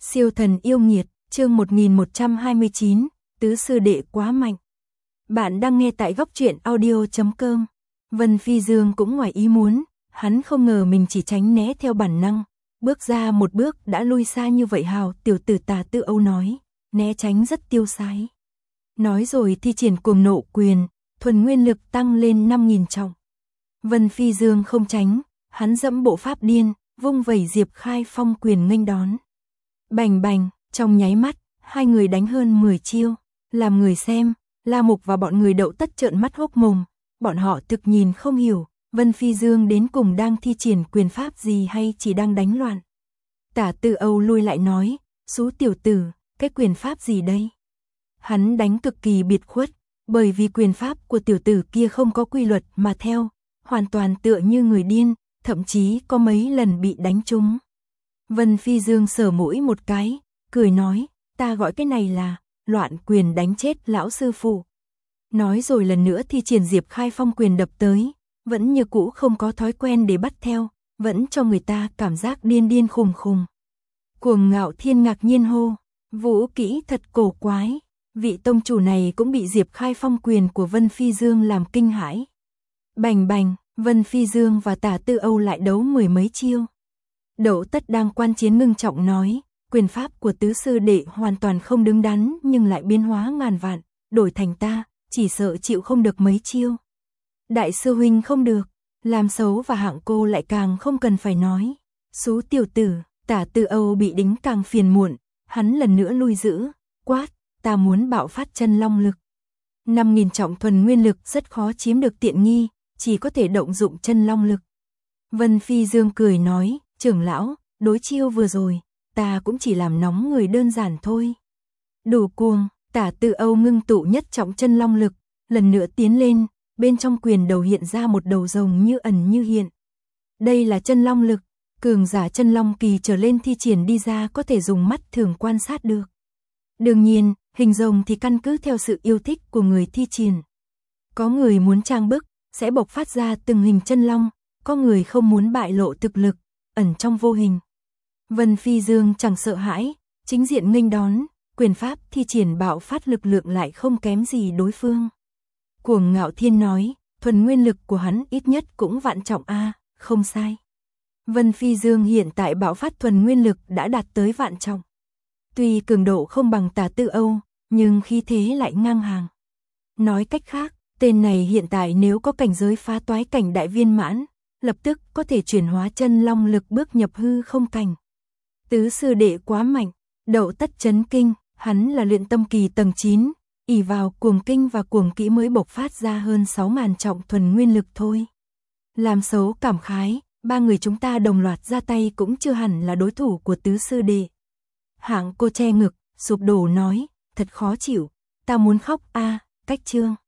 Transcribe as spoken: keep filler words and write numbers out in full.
Siêu thần yêu nghiệt, chương một nghìn một trăm hai mươi chín, tứ sư đệ quá mạnh. Bạn đang nghe tại góc truyện audio chấm com. Vân Phi Dương cũng ngoài ý muốn, hắn không ngờ mình chỉ tránh né theo bản năng, bước ra một bước đã lui xa như vậy. Hào, tiểu tử Tả Tư Âu nói, né tránh rất tiêu sái. Nói rồi thi triển cuồng nộ quyền, thuần nguyên lực tăng lên năm nghìn trọng. Vân Phi Dương không tránh, hắn dẫm bộ pháp điên, vung vẩy Diệp Khai Phong quyền nghênh đón. Bành bành, trong nháy mắt, hai người đánh hơn mười chiêu, làm người xem, La Mục và bọn người Đậu Tất trợn mắt hốc mồm, bọn họ thực nhìn không hiểu, Vân Phi Dương đến cùng đang thi triển quyền pháp gì hay chỉ đang đánh loạn. Tả Tư Âu lui lại nói, xú tiểu tử, cái quyền pháp gì đây? Hắn đánh cực kỳ biệt khuất, bởi vì quyền pháp của tiểu tử kia không có quy luật mà theo, hoàn toàn tựa như người điên, thậm chí có mấy lần bị đánh trúng. Vân Phi Dương sờ mũi một cái, cười nói, ta gọi cái này là loạn quyền đánh chết lão sư phụ. Nói rồi lần nữa thi triển Diệp Khai Phong quyền đập tới, vẫn như cũ không có thói quen để bắt theo, vẫn cho người ta cảm giác điên điên khùng khùng. Cuồng Ngạo Thiên ngạc nhiên hô, vũ kỹ thật cổ quái, vị tông chủ này cũng bị Diệp Khai Phong quyền của Vân Phi Dương làm kinh hãi. Bành bành, Vân Phi Dương và Tả Tư Âu lại đấu mười mấy chiêu. Đậu Tất đang quan chiến ngưng trọng nói, quyền pháp của tứ sư đệ hoàn toàn không đứng đắn nhưng lại biến hóa ngàn vạn, đổi thành ta, chỉ sợ chịu không được mấy chiêu. Đại sư huynh không được, làm xấu và hạng cô lại càng không cần phải nói. Xú tiểu tử, Tả Tư Âu bị đính càng phiền muộn, hắn lần nữa lui giữ, quát, ta muốn bạo phát chân long lực. năm nghìn trọng thuần nguyên lực rất khó chiếm được tiện nghi, chỉ có thể động dụng chân long lực. Vân Phi Dương cười nói, trưởng lão, đối chiêu vừa rồi, ta cũng chỉ làm nóng người đơn giản thôi. Đủ cuồng, Tả Tư Âu ngưng tụ nhất trọng chân long lực, lần nữa tiến lên, bên trong quyền đầu hiện ra một đầu rồng như ẩn như hiện. Đây là chân long lực, cường giả chân long kỳ trở lên thi triển đi ra có thể dùng mắt thường quan sát được. Đương nhiên, hình rồng thì căn cứ theo sự yêu thích của người thi triển. Có người muốn trang bức, sẽ bộc phát ra từng hình chân long, có người không muốn bại lộ thực lực, ẩn trong vô hình. Vân Phi Dương chẳng sợ hãi, chính diện nghênh đón, quyền pháp thi triển bạo phát lực lượng lại không kém gì đối phương. Cuồng Ngạo Thiên nói, thuần nguyên lực của hắn ít nhất cũng vạn trọng a, không sai. Vân Phi Dương hiện tại bạo phát thuần nguyên lực đã đạt tới vạn trọng. Tuy cường độ không bằng Tả Tư Âu, nhưng khí thế lại ngang hàng. Nói cách khác, tên này hiện tại nếu có cảnh giới phá toái cảnh đại viên mãn, lập tức có thể chuyển hóa chân long lực bước nhập hư không cảnh. Tứ sư đệ quá mạnh, Đậu Tất chấn kinh, hắn là luyện tâm kỳ tầng chín, ỷ vào cuồng kinh và cuồng kỹ mới bộc phát ra hơn sáu nghìn trọng thuần nguyên lực thôi. Làm xấu cảm khái, ba người chúng ta đồng loạt ra tay cũng chưa hẳn là đối thủ của tứ sư đệ. Hạng cô che ngực, sụp đổ nói, thật khó chịu, ta muốn khóc a, cách chương.